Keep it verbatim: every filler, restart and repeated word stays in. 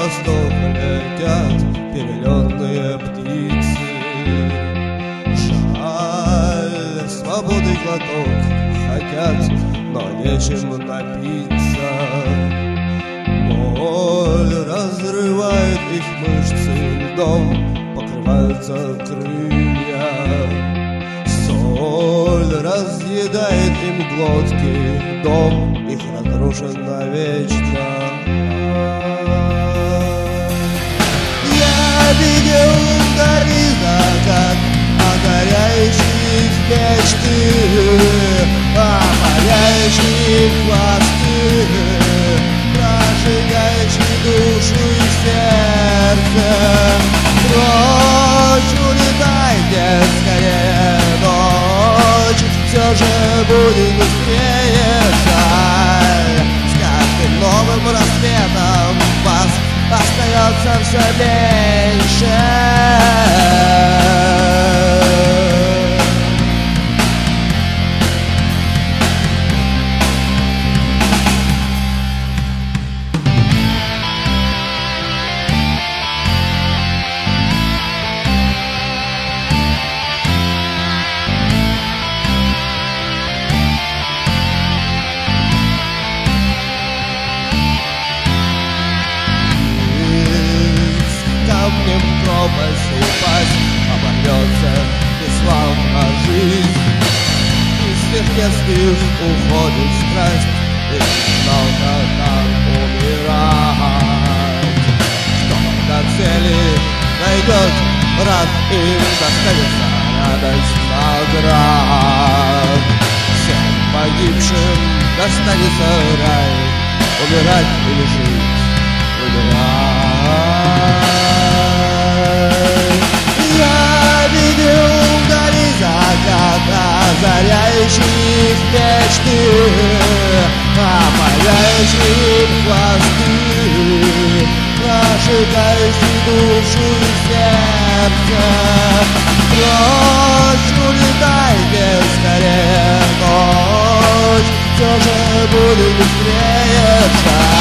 восток летят перелетные птицы. Жаль, свободы глоток хотят, но нечем напиться. Боль разрывает их мышцы, льдом покрываются крылья. Соль разъедает им глотки, дом их разрушен навечно. Я видел вдали закат, озаряющий мечты, опаляющий хвосты, прожигающий душу и сердце. Прочь улетайте скорее, ночь все же будет быстрее. Жаль, с каждым новым рассветом вас остается все меньше. Камнем пропасть упасть, оборвется бесславно жизнь. Из всех детских уходит страсть, и много там умирать. Кто до цели найдет, рад им достанется радость наград. Всем погибшим достанется рай, умирать или жить, выбирать. Я видел вдали закат, озаряющий их мечты, опаляющий хвосты, прожигающий душу и сердце. Прочь улетайте скорее, ночь все же будет быстрее.